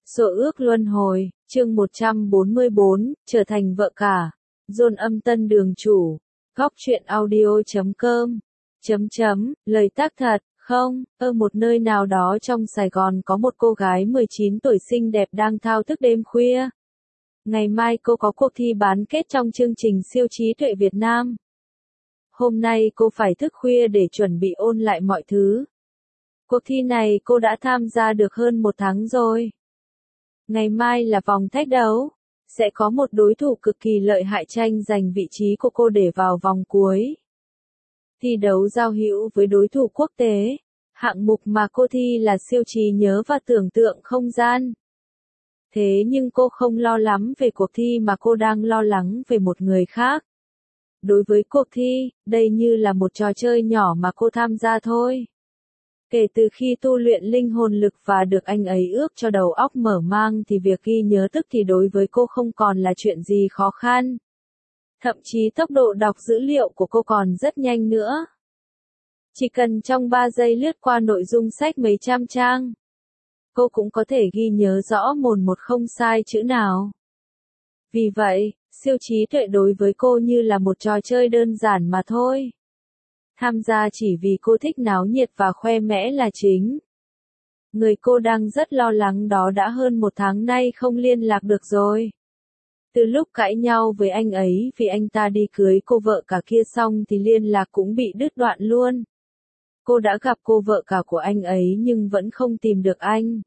Số ước luân hồi, chương 144, trở thành vợ cả. Dôn âm tân đường chủ. Góc truyện audio.com. Lời tác thật, không, ở một nơi nào đó trong Sài Gòn có một cô gái 19 tuổi xinh đẹp đang thao thức đêm khuya. Ngày mai cô có cuộc thi bán kết trong chương trình siêu trí tuệ Việt Nam. Hôm nay cô phải thức khuya để chuẩn bị ôn lại mọi thứ. Cuộc thi này cô đã tham gia được hơn một tháng rồi. Ngày mai là vòng thách đấu. Sẽ có một đối thủ cực kỳ lợi hại tranh giành vị trí của cô để vào vòng cuối. Thi đấu giao hữu với đối thủ quốc tế. Hạng mục mà cô thi là siêu trí nhớ và tưởng tượng không gian. Thế nhưng cô không lo lắm về cuộc thi mà cô đang lo lắng về một người khác. Đối với cuộc thi, đây như là một trò chơi nhỏ mà cô tham gia thôi. Kể từ khi tu luyện linh hồn lực và được anh ấy ước cho đầu óc mở mang thì việc ghi nhớ tức thì đối với cô không còn là chuyện gì khó khăn. Thậm chí tốc độ đọc dữ liệu của cô còn rất nhanh nữa. Chỉ cần trong 3 giây lướt qua nội dung sách mấy trăm trang. Cô cũng có thể ghi nhớ rõ mồn một không sai chữ nào. Vì vậy, siêu trí tuệ đối với cô như là một trò chơi đơn giản mà thôi. Tham gia chỉ vì cô thích náo nhiệt và khoe mẽ là chính. Người cô đang rất lo lắng đó đã hơn một tháng nay không liên lạc được rồi. Từ lúc cãi nhau với anh ấy vì anh ta đi cưới cô vợ cả kia xong thì liên lạc cũng bị đứt đoạn luôn. Cô đã gặp cô vợ cả của anh ấy nhưng vẫn không tìm được anh.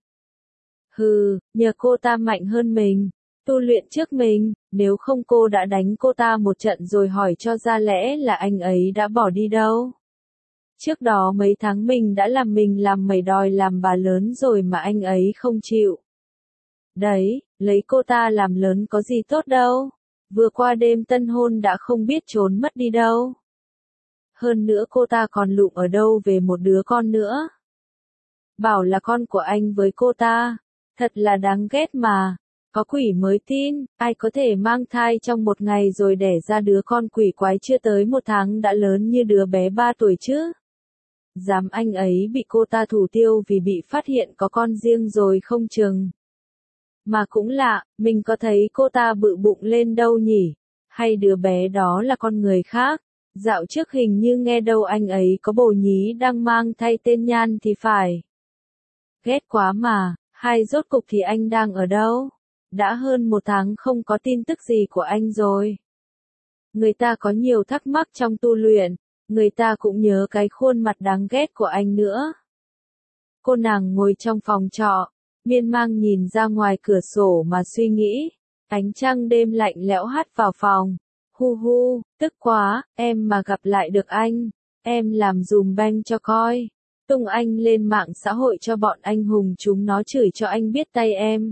Nhờ cô ta mạnh hơn mình, tu luyện trước mình, nếu không cô đã đánh cô ta một trận rồi hỏi cho ra lẽ là anh ấy đã bỏ đi đâu. Trước đó mấy tháng mình đã làm mình làm mày đòi làm bà lớn rồi mà anh ấy không chịu. Đấy, lấy cô ta làm lớn có gì tốt đâu. Vừa qua đêm tân hôn đã không biết trốn mất đi đâu. Hơn nữa cô ta còn lụm ở đâu về một đứa con nữa. Bảo là con của anh với cô ta. Thật là đáng ghét mà. Có quỷ mới tin, ai có thể mang thai trong một ngày rồi đẻ ra đứa con quỷ quái chưa tới một tháng đã lớn như đứa bé 3 tuổi chứ. Dám anh ấy bị cô ta thủ tiêu vì bị phát hiện có con riêng rồi không chừng. Mà cũng lạ, mình có thấy cô ta bự bụng lên đâu nhỉ? Hay đứa bé đó là con người khác? Dạo trước hình như nghe đâu anh ấy có bồ nhí đang mang thay tên Nhan thì phải. Ghét quá mà, hay rốt cục thì anh đang ở đâu? Đã hơn một tháng không có tin tức gì của anh rồi. Người ta có nhiều thắc mắc trong tu luyện, người ta cũng nhớ cái khuôn mặt đáng ghét của anh nữa. Cô nàng ngồi trong phòng trọ, miên man nhìn ra ngoài cửa sổ mà suy nghĩ. Ánh trăng đêm lạnh lẽo hắt vào phòng. Tức quá, em mà gặp lại được anh, em làm dùm beng cho coi. Tung anh lên mạng xã hội cho bọn anh hùng chúng nó chửi cho anh biết tay em.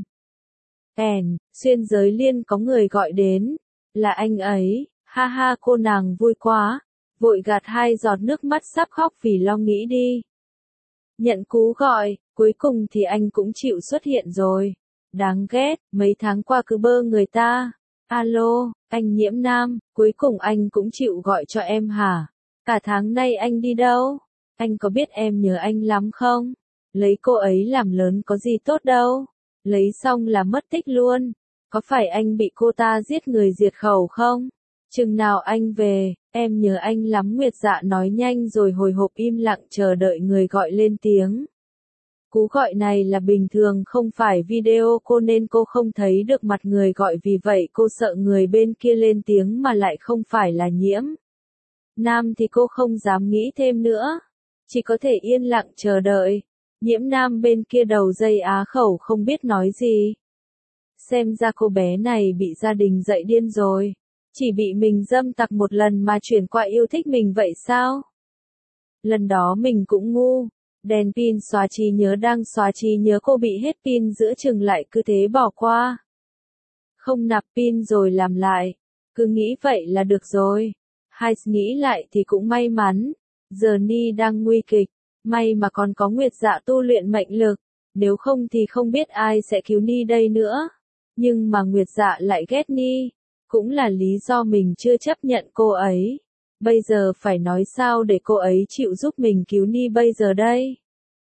Xuyên giới liên có người gọi đến. Là anh ấy, ha ha cô nàng vui quá. Vội gạt 2 giọt nước mắt sắp khóc vì lo nghĩ đi. Nhận cú gọi, cuối cùng thì anh cũng chịu xuất hiện rồi. Đáng ghét, mấy tháng qua cứ bơ người ta. Alo, anh Nhiễm Nam, cuối cùng anh cũng chịu gọi cho em hả? Cả tháng nay anh đi đâu? Anh có biết em nhớ anh lắm không? Lấy cô ấy làm lớn có gì tốt đâu. Lấy xong là mất tích luôn. Có phải anh bị cô ta giết người diệt khẩu không? Chừng nào anh về, em nhớ anh lắm. Nguyệt Dạ nói nhanh rồi hồi hộp im lặng chờ đợi người gọi lên tiếng. Cú gọi này là bình thường không phải video cô nên cô không thấy được mặt người gọi vì vậy cô sợ người bên kia lên tiếng mà lại không phải là Nhiễm Nam thì cô không dám nghĩ thêm nữa. Chỉ có thể yên lặng chờ đợi. Nhiễm Nam bên kia đầu dây á khẩu không biết nói gì. Xem ra cô bé này bị gia đình dạy điên rồi. Chỉ bị mình dâm tặc một lần mà chuyển qua yêu thích mình vậy sao? Lần đó mình cũng ngu. Đèn pin xóa trí nhớ đang xóa trí nhớ cô bị hết pin giữa chừng lại cứ thế bỏ qua. Không nạp pin rồi làm lại. Cứ nghĩ vậy là được rồi. Hay nghĩ lại thì cũng may mắn. Giờ Ni đang nguy kịch. May mà còn có Nguyệt Dạ tu luyện mệnh lực. Nếu không thì không biết ai sẽ cứu Ni đây nữa. Nhưng mà Nguyệt Dạ lại ghét Ni. Cũng là lý do mình chưa chấp nhận cô ấy. Bây giờ phải nói sao để cô ấy chịu giúp mình cứu Ni bây giờ đây?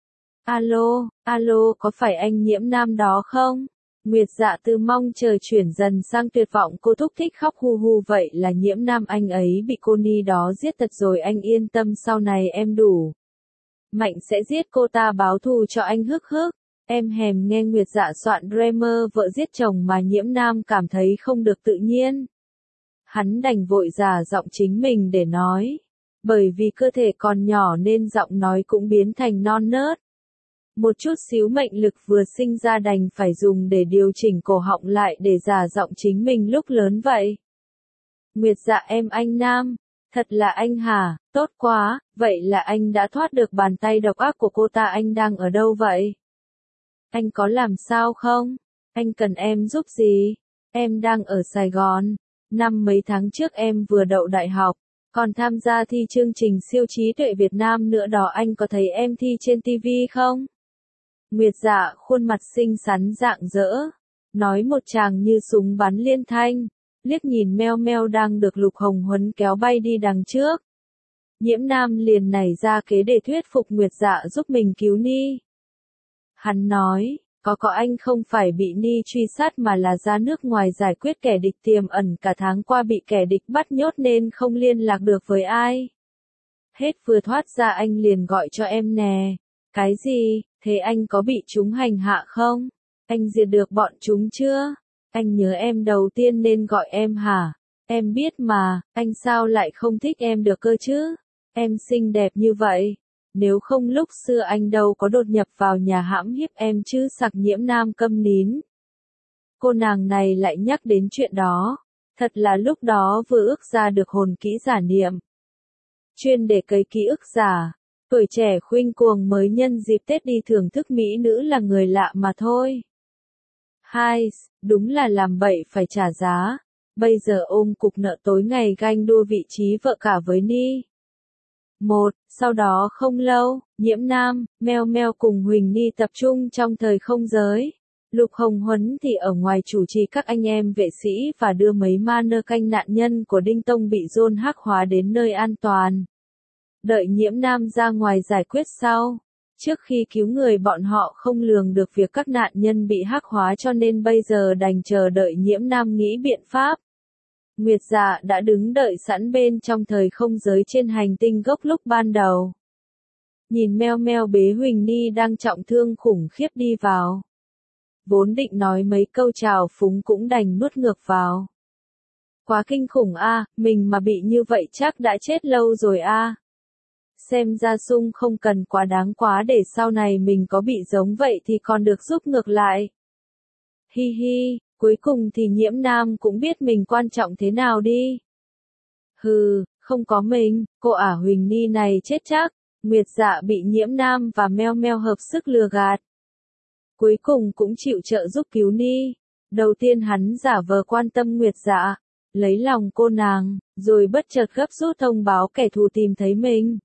Alo, alo, có phải anh Nhiễm Nam đó không? Nguyệt Dạ từ mong chờ chuyển dần sang tuyệt vọng, cô thúc thích khóc hu hu, vậy là Nhiễm Nam anh ấy bị cô Ni đó giết thật rồi, anh yên tâm, sau này em đủ mạnh sẽ giết cô ta báo thù cho anh, hức hức. Em hèm nghe Nguyệt Dạ soạn Dreamer vợ giết chồng mà Nhiễm Nam cảm thấy không được tự nhiên. Hắn đành vội giả giọng chính mình để nói. Bởi vì cơ thể còn nhỏ nên giọng nói cũng biến thành non nớt. Một chút xíu mệnh lực vừa sinh ra đành phải dùng để điều chỉnh cổ họng lại để giả giọng chính mình lúc lớn vậy. Nguyệt Dạ em anh Nam, thật là anh hả, tốt quá, vậy là anh đã thoát được bàn tay độc ác của cô ta, anh đang ở đâu vậy? Anh có làm sao không? Anh cần em giúp gì? Em đang ở Sài Gòn, mấy tháng trước em vừa đậu đại học, còn tham gia thi chương trình siêu trí tuệ Việt Nam nữa đó, anh có thấy em thi trên TV không? Nguyệt Dạ khuôn mặt xinh xắn rạng rỡ, nói một tràng như súng bắn liên thanh, liếc nhìn Meo Meo đang được Lục Hồng Huấn kéo bay đi đằng trước. Nhiễm Nam liền nảy ra kế để thuyết phục Nguyệt Dạ giúp mình cứu Ni. Hắn nói, có anh không phải bị Ni truy sát mà là ra nước ngoài giải quyết kẻ địch tiềm ẩn, cả tháng qua bị kẻ địch bắt nhốt nên không liên lạc được với ai. Hết vừa thoát ra anh liền gọi cho em nè. Cái gì, thế anh có bị chúng hành hạ không? Anh diệt được bọn chúng chưa? Anh nhớ em đầu tiên nên gọi em hả? Em biết mà, anh sao lại không thích em được cơ chứ? Em xinh đẹp như vậy. Nếu không lúc xưa anh đâu có đột nhập vào nhà hãm hiếp em chứ, sặc Nhiễm Nam câm nín. Cô nàng này lại nhắc đến chuyện đó. Thật là lúc đó vừa ước ra được hồn kỹ giả niệm. Chuyên để cấy ký ức giả. Tuổi trẻ khuynh cuồng mới nhân dịp Tết đi thưởng thức mỹ nữ là người lạ mà thôi. Hai, đúng là làm bậy phải trả giá. Bây giờ ôm cục nợ tối ngày ganh đua vị trí vợ cả với Ni. Sau đó không lâu, Nhiễm Nam, Meo Meo cùng Huỳnh Ni tập trung trong thời không giới. Lục Hồng Huấn thì ở ngoài chủ trì các anh em vệ sĩ và đưa mấy ma nơ canh nạn nhân của Đinh Tông bị dôn hắc hóa đến nơi an toàn. Đợi Nhiễm Nam ra ngoài giải quyết sau. Trước khi cứu người bọn họ không lường được việc các nạn nhân bị hắc hóa cho nên bây giờ đành chờ đợi Nhiễm Nam nghĩ biện pháp. Nguyệt Dạ đã đứng đợi sẵn bên trong thời không giới trên hành tinh gốc lúc ban đầu. Nhìn Meo Meo bế Huỳnh Ni đang trọng thương khủng khiếp đi vào. Vốn định nói mấy câu chào phúng cũng đành nuốt ngược vào. Quá kinh khủng a, mình mà bị như vậy chắc đã chết lâu rồi a. Xem ra Sung không cần quá đáng quá, để sau này mình có bị giống vậy thì còn được giúp ngược lại. Hi hi, cuối cùng thì Nhiễm Nam cũng biết mình quan trọng thế nào đi. Hừ, không có mình, cô ả Huỳnh Ni này chết chắc. Nguyệt Dạ bị Nhiễm Nam và Meo Meo hợp sức lừa gạt. Cuối cùng cũng chịu trợ giúp cứu Ni. Đầu tiên hắn giả vờ quan tâm Nguyệt Dạ, lấy lòng cô nàng, rồi bất chợt gấp rút thông báo kẻ thù tìm thấy mình.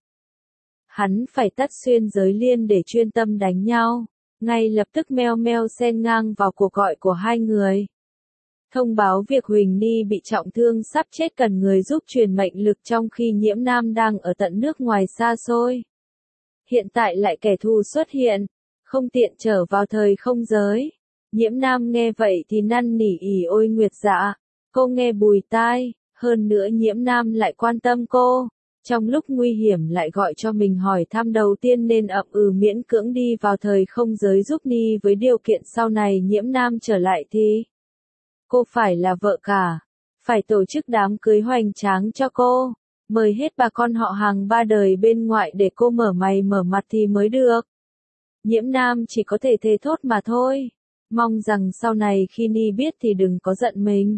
Hắn phải tắt xuyên giới liên để chuyên tâm đánh nhau. Ngay lập tức Meo Meo xen ngang vào cuộc gọi của hai người. Thông báo việc Huỳnh Ni bị trọng thương sắp chết cần người giúp truyền mệnh lực trong khi Nhiễm Nam đang ở tận nước ngoài xa xôi. Hiện tại lại kẻ thù xuất hiện, không tiện trở vào thời không giới. Nhiễm Nam nghe vậy thì năn nỉ ỉ ôi Nguyệt Dạ, cô nghe bùi tai, hơn nữa Nhiễm Nam lại quan tâm cô. Trong lúc nguy hiểm lại gọi cho mình hỏi thăm đầu tiên nên ậm ừ miễn cưỡng đi vào thời không giới giúp Ni với điều kiện sau này Nhiễm Nam trở lại thì cô phải là vợ cả, phải tổ chức đám cưới hoành tráng cho cô, mời hết bà con họ hàng ba đời bên ngoại để cô mở mày mở mặt thì mới được. Nhiễm Nam chỉ có thể thề thốt mà thôi, mong rằng sau này khi Ni biết thì đừng có giận mình.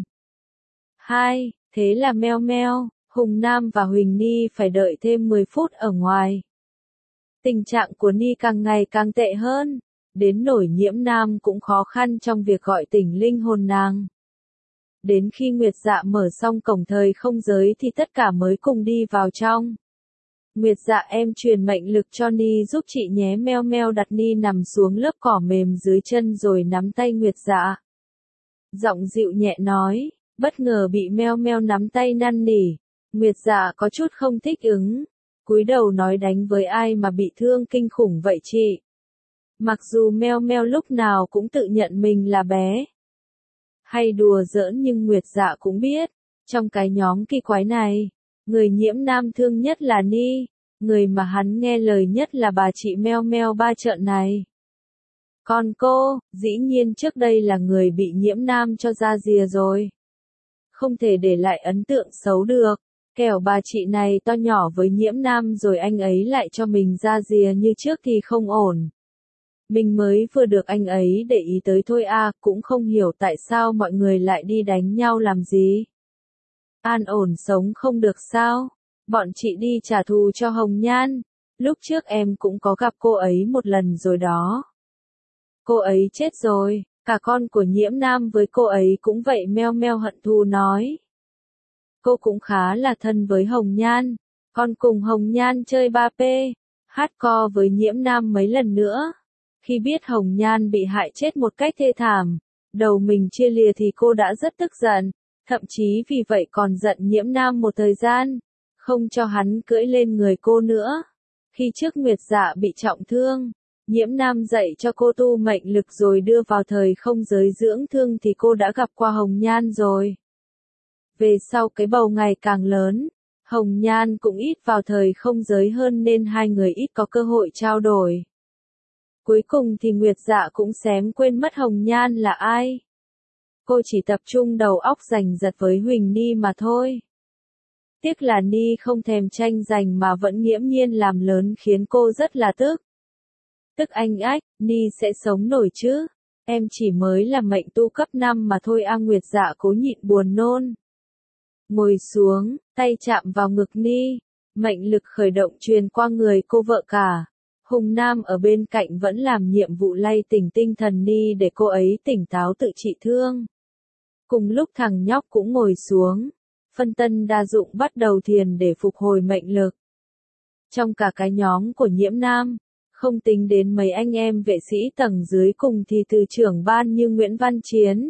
Thế là Meo Meo, Hùng Nam và Huỳnh Ni phải đợi thêm 10 phút ở ngoài. Tình trạng của Ni càng ngày càng tệ hơn, đến nỗi Nhiễm Nam cũng khó khăn trong việc gọi tỉnh linh hồn nàng. Đến khi Nguyệt Dạ mở xong cổng thời không giới thì tất cả mới cùng đi vào trong. Nguyệt Dạ em truyền mệnh lực cho Ni giúp chị nhé. Meo Meo đặt Ni nằm xuống lớp cỏ mềm dưới chân rồi nắm tay Nguyệt Dạ. Giọng dịu nhẹ nói, bất ngờ bị Meo Meo nắm tay năn nỉ. Nguyệt Dạ có chút không thích ứng, cúi đầu nói đánh với ai mà bị thương kinh khủng vậy chị? Mặc dù Meo Meo lúc nào cũng tự nhận mình là bé. Hay đùa giỡn nhưng Nguyệt Dạ cũng biết, trong cái nhóm kỳ quái này, người nhiễm nam thương nhất là Ni, người mà hắn nghe lời nhất là bà chị Meo Meo ba trợn này. Còn cô, dĩ nhiên trước đây là người bị nhiễm nam cho ra rìa rồi. Không thể để lại ấn tượng xấu được, kẻo bà chị này to nhỏ với nhiễm nam rồi anh ấy lại cho mình ra rìa như trước thì không ổn. Mình mới vừa được anh ấy để ý tới thôi à, cũng không hiểu tại sao mọi người lại đi đánh nhau làm gì. An ổn sống không được sao? Bọn chị đi trả thù cho Hồng Nhan. Lúc trước em cũng có gặp cô ấy một lần rồi đó. Cô ấy chết rồi, cả con của nhiễm nam với cô ấy cũng vậy, Meo Meo hận thù nói. Cô cũng khá là thân với Hồng Nhan, con cùng Hồng Nhan chơi 3P, hardcore với nhiễm nam mấy lần nữa. Khi biết Hồng Nhan bị hại chết một cách thê thảm, đầu mình chia lìa thì cô đã rất tức giận, thậm chí vì vậy còn giận nhiễm nam một thời gian, không cho hắn cưỡi lên người cô nữa. Khi trước Nguyệt Dạ bị trọng thương, nhiễm nam dạy cho cô tu mệnh lực rồi đưa vào thời không giới dưỡng thương thì cô đã gặp qua Hồng Nhan rồi. Về sau cái bầu ngày càng lớn, Hồng Nhan cũng ít vào thời không giới hơn nên hai người ít có cơ hội trao đổi. Cuối cùng thì Nguyệt Dạ cũng xém quên mất Hồng Nhan là ai. Cô chỉ tập trung đầu óc giành giật với Huỳnh Ni mà thôi. Tiếc là Ni không thèm tranh giành mà vẫn nghiễm nhiên làm lớn khiến cô rất là tức. Tức anh ách, Ni sẽ sống nổi chứ? Em chỉ mới là mệnh tu cấp 5 mà thôi a. Nguyệt Dạ cố nhịn buồn nôn. Ngồi xuống, tay chạm vào ngực Ni, mệnh lực khởi động truyền qua người cô vợ cả. Hùng Nam ở bên cạnh vẫn làm nhiệm vụ lay tỉnh tinh thần Ni để cô ấy tỉnh táo tự trị thương. Cùng lúc thằng nhóc cũng ngồi xuống, phân tân đa dụng bắt đầu thiền để phục hồi mệnh lực. Trong cả cái nhóm của nhiễm nam, không tính đến mấy anh em vệ sĩ tầng dưới cùng thì từ trưởng ban như Nguyễn Văn Chiến,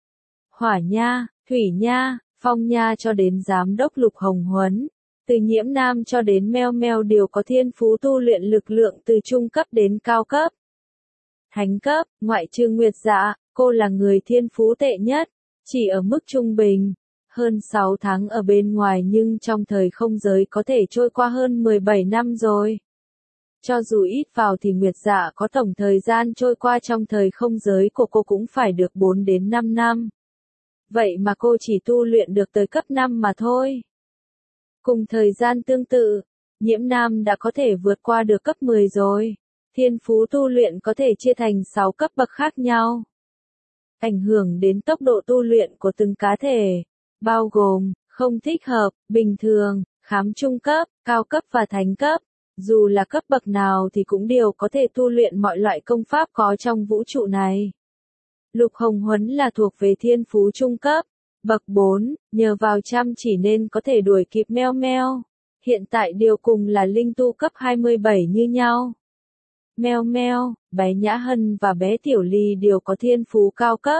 Hỏa Nha, Thủy Nha, Phong Nha cho đến giám đốc Lục Hồng Huấn, từ nhiễm nam cho đến Meo Meo đều có thiên phú tu luyện lực lượng từ trung cấp đến cao cấp. Thánh cấp, ngoại trừ Nguyệt Dạ, cô là người thiên phú tệ nhất, chỉ ở mức trung bình. Hơn 6 tháng ở bên ngoài nhưng trong thời không giới có thể trôi qua hơn 17 năm rồi. Cho dù ít vào thì Nguyệt Dạ có tổng thời gian trôi qua trong thời không giới của cô cũng phải được 4 đến 5 năm. Vậy mà cô chỉ tu luyện được tới cấp 5 mà thôi. Cùng thời gian tương tự, nhiễm nam đã có thể vượt qua được cấp 10 rồi. Thiên phú tu luyện có thể chia thành 6 cấp bậc khác nhau. Ảnh hưởng đến tốc độ tu luyện của từng cá thể, bao gồm, không thích hợp, bình thường, khám trung cấp, cao cấp và thánh cấp. Dù là cấp bậc nào thì cũng đều có thể tu luyện mọi loại công pháp có trong vũ trụ này. Lục Hồng Huấn là thuộc về thiên phú trung cấp, bậc 4, nhờ vào chăm chỉ nên có thể đuổi kịp Meo Meo. Hiện tại điều cùng là linh tu cấp 27 như nhau. Meo Meo, bé Nhã Hân và bé Tiểu Ly đều có thiên phú cao cấp.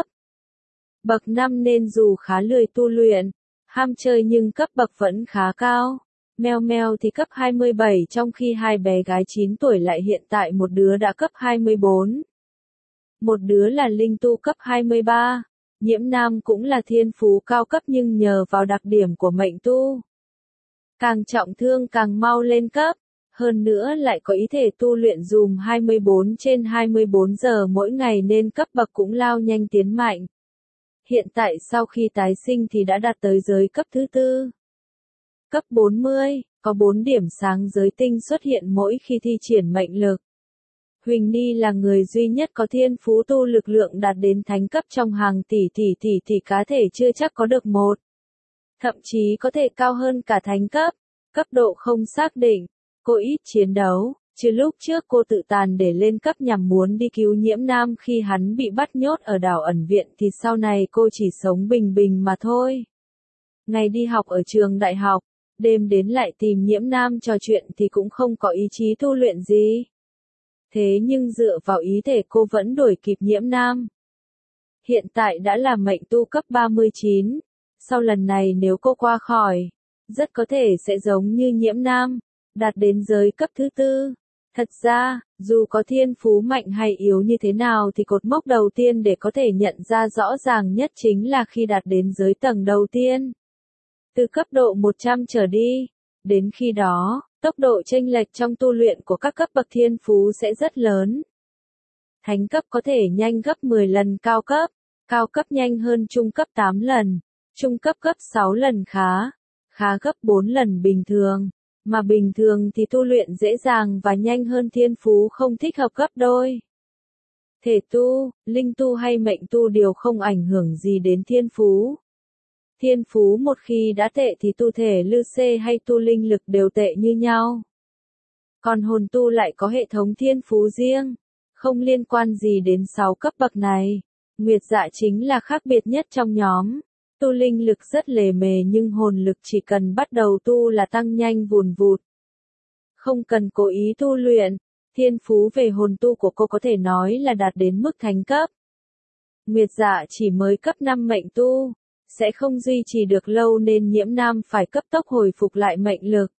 Bậc 5 nên dù khá lười tu luyện, ham chơi nhưng cấp bậc vẫn khá cao. Meo Meo thì cấp 27 trong khi hai bé gái 9 tuổi lại hiện tại một đứa đã cấp 24. Một đứa là linh tu cấp 23. Nhiễm nam cũng là thiên phú cao cấp nhưng nhờ vào đặc điểm của mệnh tu. Càng trọng thương càng mau lên cấp. Hơn nữa lại có ý thể tu luyện dùm 24/24 giờ mỗi ngày nên cấp bậc cũng lao nhanh tiến mạnh. Hiện tại sau khi tái sinh thì đã đạt tới giới cấp thứ 4. Cấp 40, có 4 điểm sáng giới tinh xuất hiện mỗi khi thi triển mệnh lực. Huỳnh Ni là người duy nhất có thiên phú tu lực lượng đạt đến thánh cấp trong hàng tỷ cá thể chưa chắc có được một. Thậm chí có thể cao hơn cả thánh cấp. Cấp độ không xác định. Cô ít chiến đấu, chứ lúc trước cô tự tàn để lên cấp nhằm muốn đi cứu nhiễm nam khi hắn bị bắt nhốt ở đảo ẩn viện thì sau này cô chỉ sống bình bình mà thôi. Ngày đi học ở trường đại học, đêm đến lại tìm nhiễm nam trò chuyện thì cũng không có ý chí tu luyện gì. Thế nhưng dựa vào ý thể cô vẫn đuổi kịp nhiễm nam. Hiện tại đã là mệnh tu cấp 39. Sau lần này nếu cô qua khỏi, rất có thể sẽ giống như nhiễm nam, đạt đến giới cấp thứ 4. Thật ra, dù có thiên phú mạnh hay yếu như thế nào thì cột mốc đầu tiên để có thể nhận ra rõ ràng nhất chính là khi đạt đến giới tầng đầu tiên. Từ cấp độ 100 trở đi, đến khi đó, tốc độ chênh lệch trong tu luyện của các cấp bậc thiên phú sẽ rất lớn. Thánh cấp có thể nhanh gấp 10 lần cao cấp nhanh hơn trung cấp 8 lần, trung cấp gấp 6 lần khá gấp 4 lần bình thường, mà bình thường thì tu luyện dễ dàng và nhanh hơn thiên phú không thích hợp gấp đôi. Thể tu, linh tu hay mệnh tu đều không ảnh hưởng gì đến thiên phú. Thiên phú một khi đã tệ thì tu thể lư xê hay tu linh lực đều tệ như nhau. Còn hồn tu lại có hệ thống thiên phú riêng, không liên quan gì đến 6 cấp bậc này. Nguyệt Dạ chính là khác biệt nhất trong nhóm. Tu linh lực rất lề mề nhưng hồn lực chỉ cần bắt đầu tu là tăng nhanh vùn vụt. Không cần cố ý tu luyện, thiên phú về hồn tu của cô có thể nói là đạt đến mức thánh cấp. Nguyệt Dạ chỉ mới cấp 5 mệnh tu, sẽ không duy trì được lâu nên Nhiễm Nam phải cấp tốc hồi phục lại mệnh lực.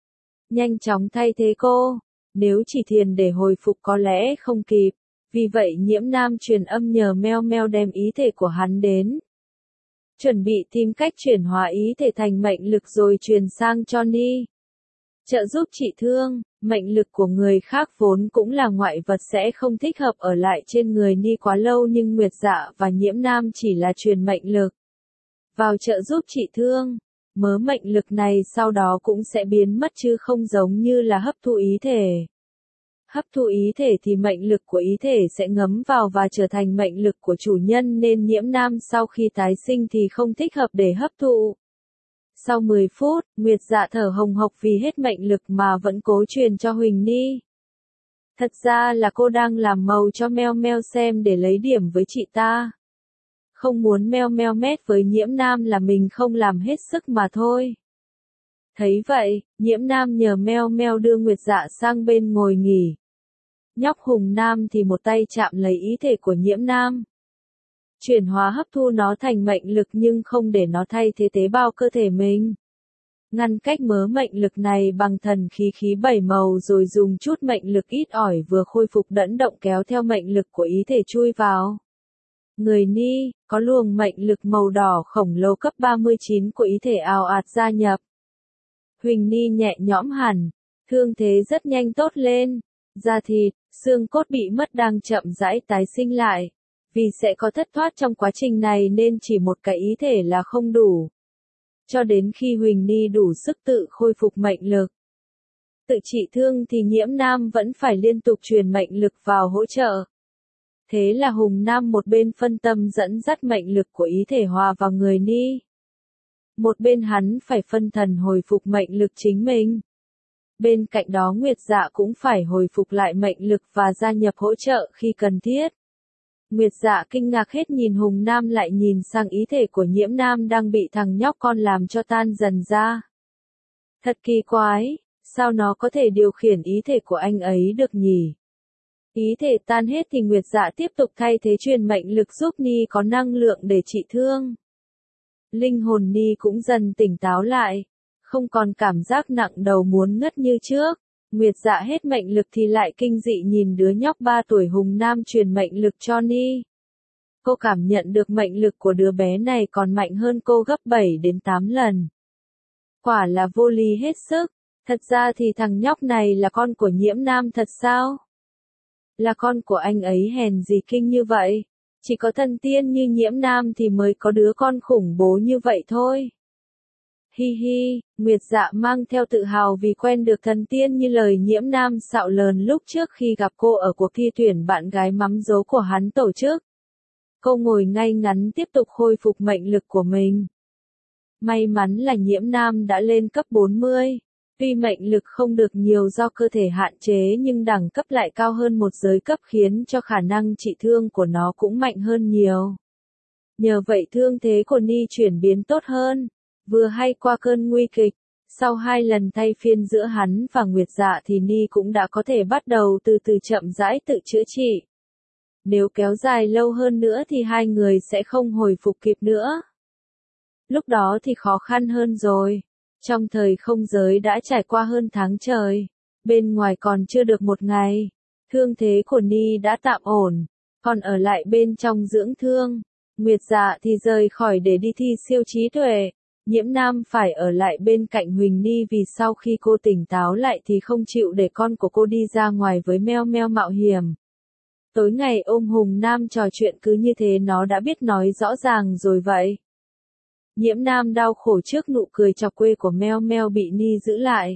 Nhanh chóng thay thế cô, nếu chỉ thiền để hồi phục có lẽ không kịp, vì vậy Nhiễm Nam truyền âm nhờ Meo Meo đem ý thể của hắn đến. Chuẩn bị tìm cách chuyển hóa ý thể thành mệnh lực rồi truyền sang cho Ni. Trợ giúp trị thương, mệnh lực của người khác vốn cũng là ngoại vật sẽ không thích hợp ở lại trên người Ni quá lâu nhưng Nguyệt Dạ và Nhiễm Nam chỉ là truyền mệnh lực vào trợ giúp trị thương. Mớ mệnh lực này sau đó cũng sẽ biến mất chứ không giống như là hấp thu ý thể. Hấp thu ý thể thì mệnh lực của ý thể sẽ ngấm vào và trở thành mệnh lực của chủ nhân nên Nhiễm Nam sau khi tái sinh thì không thích hợp để hấp thụ. Sau 10 phút, Nguyệt Dạ thở hồng hộc vì hết mệnh lực mà vẫn cố truyền cho Huỳnh Ni. Thật ra là cô đang làm màu cho Meo Meo xem để lấy điểm với chị ta. Không muốn Meo Meo mét với Nhiễm Nam là mình không làm hết sức mà thôi. Thấy vậy, Nhiễm Nam nhờ Meo Meo đưa Nguyệt Dạ sang bên ngồi nghỉ. Nhóc Hùng Nam thì một tay chạm lấy ý thể của Nhiễm Nam. Chuyển hóa hấp thu nó thành mệnh lực nhưng không để nó thay thế tế bào cơ thể mình. Ngăn cách mớ mệnh lực này bằng thần khí 7 màu rồi dùng chút mệnh lực ít ỏi vừa khôi phục đẫn động kéo theo mệnh lực của ý thể chui vào. Người Ni, có luồng mệnh lực màu đỏ khổng lồ cấp 39 của ý thể ào ạt gia nhập. Huỳnh Ni nhẹ nhõm hẳn, thương thế rất nhanh tốt lên, da thịt, xương cốt bị mất đang chậm rãi tái sinh lại. Vì sẽ có thất thoát trong quá trình này nên chỉ một cái ý thể là không đủ. Cho đến khi Huỳnh Ni đủ sức tự khôi phục mệnh lực. Tự trị thương thì Nhiễm Nam vẫn phải liên tục truyền mệnh lực vào hỗ trợ. Thế là Hùng Nam một bên phân tâm dẫn dắt mệnh lực của ý thể hòa vào người Ni. Một bên hắn phải phân thần hồi phục mệnh lực chính mình. Bên cạnh đó Nguyệt Dạ cũng phải hồi phục lại mệnh lực và gia nhập hỗ trợ khi cần thiết. Nguyệt Dạ kinh ngạc hết nhìn Hùng Nam lại nhìn sang ý thể của Nhiễm Nam đang bị thằng nhóc con làm cho tan dần ra. Thật kỳ quái, sao nó có thể điều khiển ý thể của anh ấy được nhỉ? Ý thể tan hết thì Nguyệt Dạ tiếp tục thay thế truyền mệnh lực giúp Ni có năng lượng để trị thương. Linh hồn Ni cũng dần tỉnh táo lại, không còn cảm giác nặng đầu muốn ngất như trước. Nguyệt Dạ hết mệnh lực thì lại kinh dị nhìn đứa nhóc 3 tuổi Hùng Nam truyền mệnh lực cho Ni. Cô cảm nhận được mệnh lực của đứa bé này còn mạnh hơn cô gấp 7 đến 8 lần. Quả là vô lý hết sức, thật ra thì thằng nhóc này là con của Nhiễm Nam thật sao? Là con của anh ấy hèn gì kinh như vậy, chỉ có thần tiên như Nhiễm Nam thì mới có đứa con khủng bố như vậy thôi. Hi hi, Nguyệt Dạ mang theo tự hào vì quen được thần tiên như lời Nhiễm Nam xạo lờn lúc trước khi gặp cô ở cuộc thi tuyển bạn gái mắm dố của hắn tổ chức. Cô ngồi ngay ngắn tiếp tục khôi phục mệnh lực của mình. May mắn là Nhiễm Nam đã lên cấp 40. Tuy mệnh lực không được nhiều do cơ thể hạn chế nhưng đẳng cấp lại cao hơn một giới cấp khiến cho khả năng trị thương của nó cũng mạnh hơn nhiều. Nhờ vậy thương thế của Ni chuyển biến tốt hơn. Vừa hay qua cơn nguy kịch, sau 2 lần thay phiên giữa hắn và Nguyệt Dạ thì Ni cũng đã có thể bắt đầu từ từ chậm rãi tự chữa trị. Nếu kéo dài lâu hơn nữa thì hai người sẽ không hồi phục kịp nữa. Lúc đó thì khó khăn hơn rồi. Trong thời không giới đã trải qua hơn tháng trời, Bên ngoài còn chưa được một ngày, thương thế của Ni đã tạm ổn, còn ở lại bên trong dưỡng thương. Nguyệt Dạ thì rời khỏi để đi thi siêu trí tuệ. Nhiễm Nam phải ở lại bên cạnh Huỳnh Ni vì sau khi cô tỉnh táo lại thì không chịu để con của cô đi ra ngoài với Meo Meo mạo hiểm. Tối ngày ôm Hùng Nam trò chuyện cứ như thế nó đã biết nói rõ ràng rồi vậy. Nhiễm Nam đau khổ trước nụ cười chọc quê của Meo Meo bị Ni giữ lại.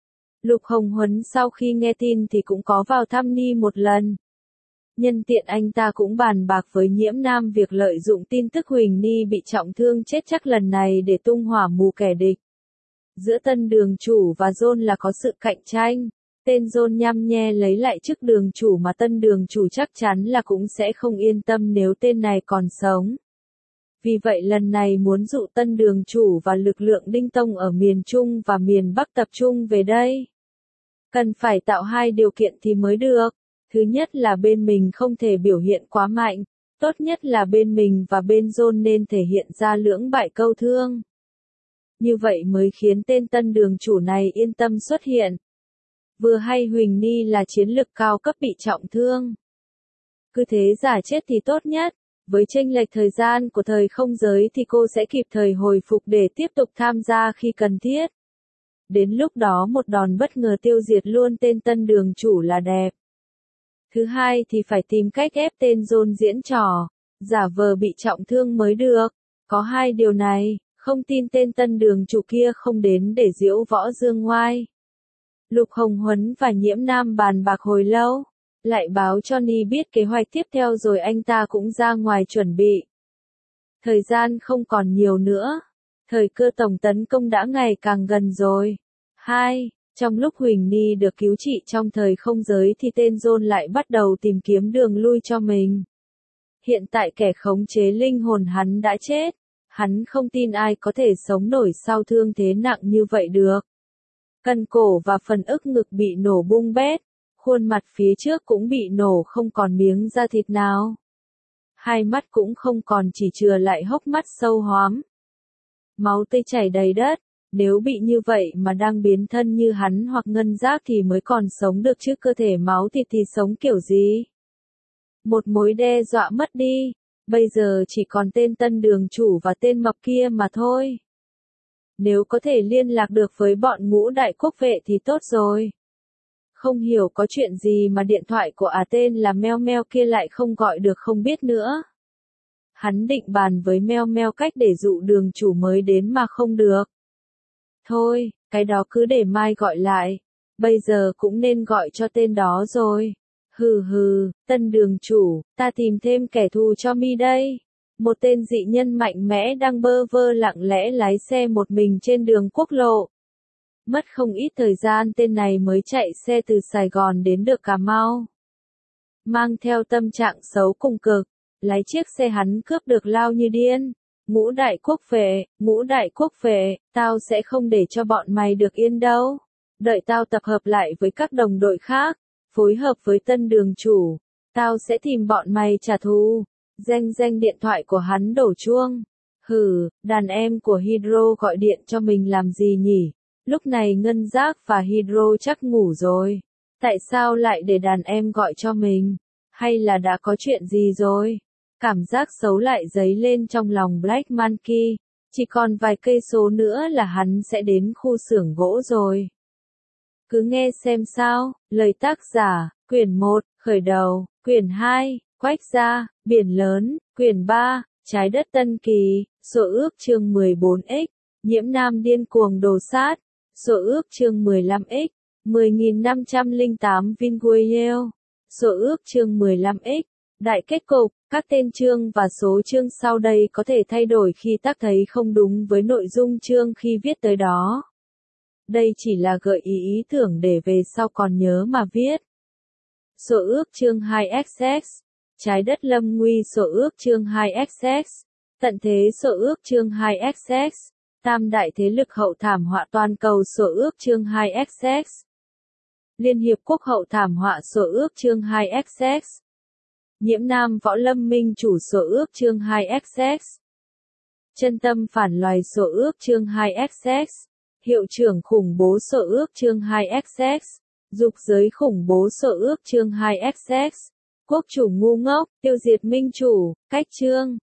Lục Hồng Huấn sau khi nghe tin thì cũng có vào thăm Ni một lần. Nhân tiện anh ta cũng bàn bạc với Nhiễm Nam việc lợi dụng tin tức Huỳnh Ni bị trọng thương chết chắc lần này để tung hỏa mù kẻ địch. Giữa tân đường chủ và John là có sự cạnh tranh. Tên John nhăm nhe lấy lại chức đường chủ mà tân đường chủ chắc chắn là cũng sẽ không yên tâm nếu tên này còn sống. Vì vậy lần này muốn dụ tân đường chủ và lực lượng Đinh Tông ở miền Trung và miền Bắc tập trung về đây. Cần phải tạo hai điều kiện thì mới được. Thứ nhất là bên mình không thể biểu hiện quá mạnh, tốt nhất là bên mình và bên John nên thể hiện ra lưỡng bại câu thương. Như vậy mới khiến tên tân đường chủ này yên tâm xuất hiện. Vừa hay Huỳnh Ni là chiến lực cao cấp bị trọng thương. Cứ thế giả chết thì tốt nhất, với chênh lệch thời gian của thời không giới thì cô sẽ kịp thời hồi phục để tiếp tục tham gia khi cần thiết. Đến lúc đó một đòn bất ngờ tiêu diệt luôn tên tân đường chủ là đẹp. Thứ hai thì phải tìm cách ép tên John diễn trò, giả vờ bị trọng thương mới được. Có hai điều này, không tin tên tân đường chủ kia không đến để diễu võ dương ngoai. Lục Hồng Huấn và Nhiễm Nam bàn bạc hồi lâu, lại báo cho Ni biết kế hoạch tiếp theo rồi anh ta cũng ra ngoài chuẩn bị. Thời gian không còn nhiều nữa, thời cơ tổng tấn công đã ngày càng gần rồi. 2. Trong lúc Huỳnh Ni được cứu trị trong thời không giới thì tên John lại bắt đầu tìm kiếm đường lui cho mình. Hiện tại kẻ khống chế linh hồn hắn đã chết, hắn không tin ai có thể sống nổi sau thương thế nặng như vậy được. Cần cổ và phần ức ngực bị nổ bung bét, khuôn mặt phía trước cũng bị nổ không còn miếng da thịt nào. Hai mắt cũng không còn chỉ chừa lại hốc mắt sâu hoắm. Máu tươi chảy đầy đất. Nếu bị như vậy mà đang biến thân như hắn hoặc ngân giác thì mới còn sống được chứ cơ thể máu thịt thì sống kiểu gì? Một mối đe dọa mất đi, bây giờ chỉ còn tên tân đường chủ và tên mập kia mà thôi. Nếu có thể liên lạc được với bọn Ngũ Đại Quốc vệ thì tốt rồi. Không hiểu có chuyện gì mà điện thoại của tên là Meo Meo kia lại không gọi được không biết nữa. Hắn định bàn với Meo Meo cách để dụ đường chủ mới đến mà không được. Thôi, cái đó cứ để mai gọi lại. Bây giờ cũng nên gọi cho tên đó rồi. Hừ hừ, tân đường chủ, ta tìm thêm kẻ thù cho mi đây. Một tên dị nhân mạnh mẽ đang bơ vơ lặng lẽ lái xe một mình trên đường quốc lộ. Mất không ít thời gian tên này mới chạy xe từ Sài Gòn đến được Cà Mau. Mang theo tâm trạng xấu cùng cực, lái chiếc xe hắn cướp được lao như điên. Ngũ đại quốc vệ, tao sẽ không để cho bọn mày được yên đâu. Đợi tao tập hợp lại với các đồng đội khác, phối hợp với tân đường chủ, tao sẽ tìm bọn mày trả thù. Reng điện thoại của hắn đổ chuông. Hừ, đàn em của Hydro gọi điện cho mình làm gì nhỉ? Lúc này Ngân Giác và Hydro chắc ngủ rồi. Tại sao lại để đàn em gọi cho mình? Hay là đã có chuyện gì rồi? Cảm giác xấu lại dấy lên trong lòng Black Monkey. Chỉ còn vài cây số nữa là hắn sẽ đến khu xưởng gỗ rồi. Cứ nghe xem sao. Lời tác giả, quyển 1, khởi đầu, quyển 2, quách gia, biển lớn, quyển 3, trái đất Tân Kỳ, số ước chương 14x, Nhiễm Nam điên cuồng đồ sát, số ước chương 15x, 10.508 Vinguiel, số ước chương 15x, đại kết cục. Các tên chương và số chương sau đây có thể thay đổi khi tác thấy không đúng với nội dung chương khi viết tới đó. Đây chỉ là gợi ý tưởng để về sau còn nhớ mà viết. Số ước chương 2XX, trái đất lâm nguy số ước chương 2XX, tận thế số ước chương 2XX, tam đại thế lực hậu thảm họa toàn cầu số ước chương 2XX, Liên Hiệp Quốc hậu thảm họa số ước chương 2XX. Nhiễm Nam võ lâm minh chủ số ước chương 2XX. Chân tâm phản loài số ước chương 2XX. Hiệu trưởng khủng bố số ước chương 2XX. Dục giới khủng bố sợ ước chương 2XX. Quốc chủ ngu ngốc, tiêu diệt minh chủ, cách chương.